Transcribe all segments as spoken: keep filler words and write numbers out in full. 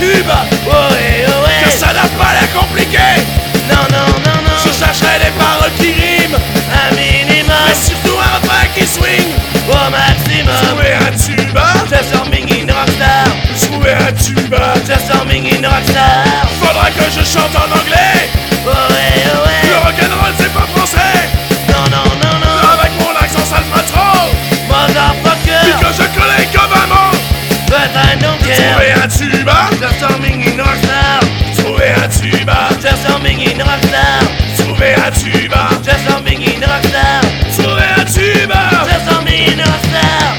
tube. Ohé, ohé. Que ça n'a pas l'air compliqué. Non, non, non, non. Je chercherai des paroles qui riment, Un minimum. mais surtout un refrain qui swing. Au maximum. Trouver un tube, Transforming in rockstar. trouver un tube. Transforming in rockstar. Faudra que je chante en anglais. Ohé, Le ohé. rock'n'roll c'est pas français. Non, non, non, non. Avec mon accent ça le fera trop. Puis Motherfucker. que je connais comme un mot. But I don't Trouver care. un tube, Transforming in rockstar. trouver un tube, Transforming in rockstar. trouver un tube, Transforming in rockstar. trouver un tube. Transforming in rockstar.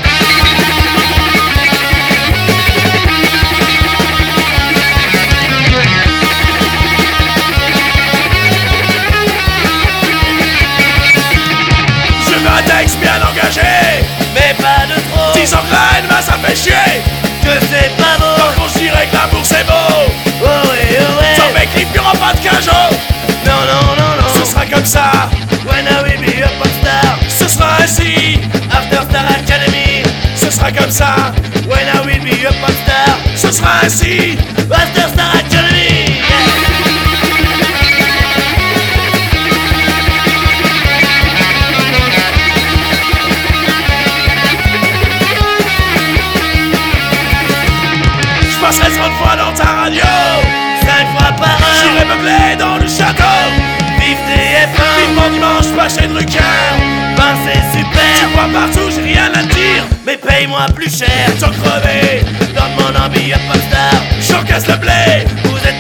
Je veux un texte bien engagé. Mais pas de trop. dix ans graines, bah ça fait chier. Que c'est pas beau. Par contre je dirais que l'amour c'est beau. Ohé, ohé. Sans mes clips y'aura pas de cajo. Non, non, non, non. Ce sera comme ça, When I will be a pop star. ce sera ainsi. After Star Academy. Ce sera comme ça, When I will be a pop star. ce sera ainsi. After Star Academy. Je passerai trente fois dans ta radio. Cinq fois par J'irai an. meubler dans le château. Vive T F un. Vivement dimanche, pas chez Drucker. Ben c'est Tu super. vois partout, j'ai rien à te dire. Mais paye-moi plus cher. T'en crever, Dans mon envie a pop star. j'encaisse le blé. Vous êtes